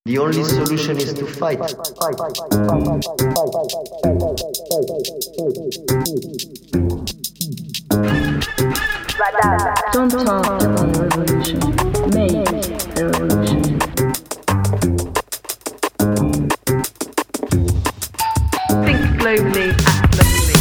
The only solution is to fight. Don't talk about the revolution. Make the revolution. Think globally, act locally.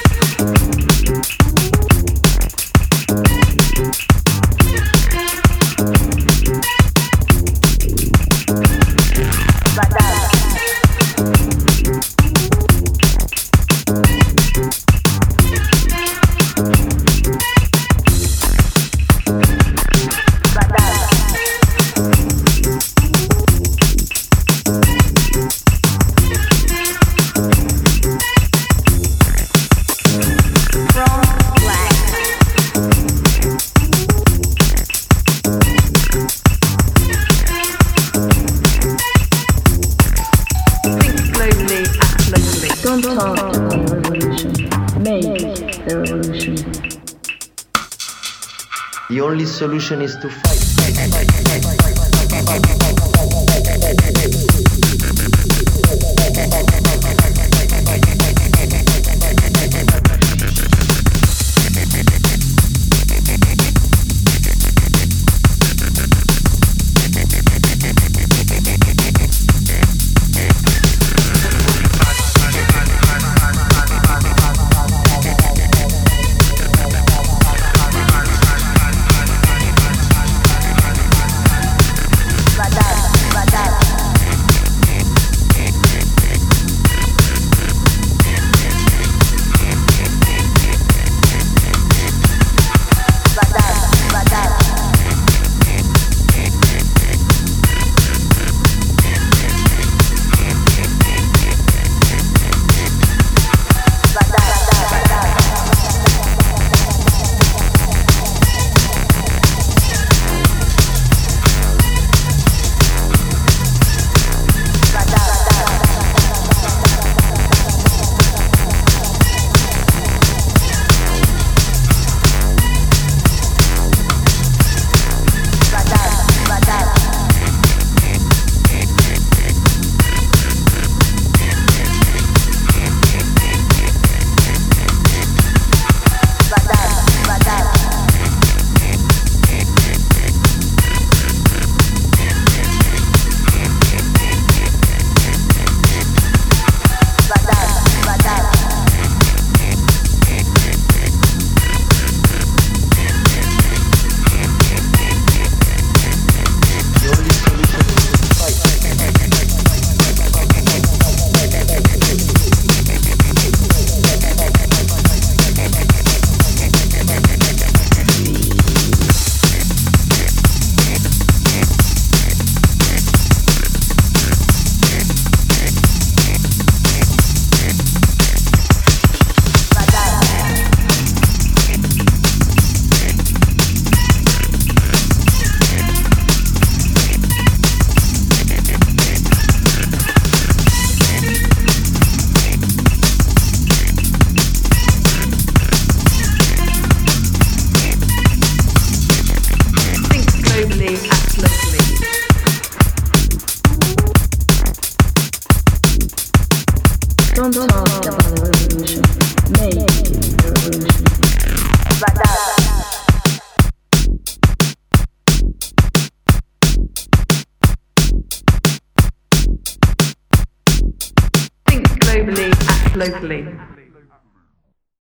Don't talk about the revolution. Make the revolution. The only solution is to fight. Act locally. Don't talk about the revolution. Make the revolution. Think globally, act locally.